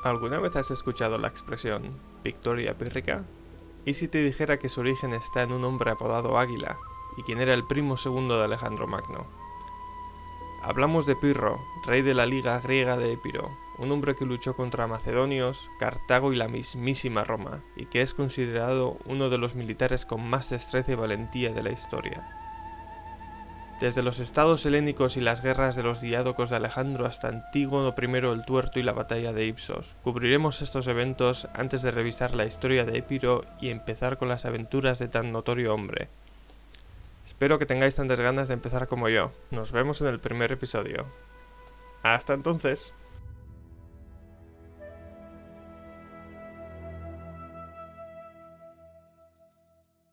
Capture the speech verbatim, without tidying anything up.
¿Alguna vez has escuchado la expresión Victoria Pírrica? ¿Y si te dijera que su origen está en un hombre apodado Águila, y quien era el primo segundo de Alejandro Magno? Hablamos de Pirro, rey de la Liga griega de Épiro, un hombre que luchó contra macedonios, Cartago y la mismísima Roma, y que es considerado uno de los militares con más destreza y valentía de la historia. Desde los estados helénicos y las guerras de los diádocos de Alejandro hasta Antígono primero el Tuerto y la batalla de Ipsos, cubriremos estos eventos antes de revisar la historia de Épiro y empezar con las aventuras de tan notorio hombre. Espero que tengáis tantas ganas de empezar como yo. Nos vemos en el primer episodio. ¡Hasta entonces!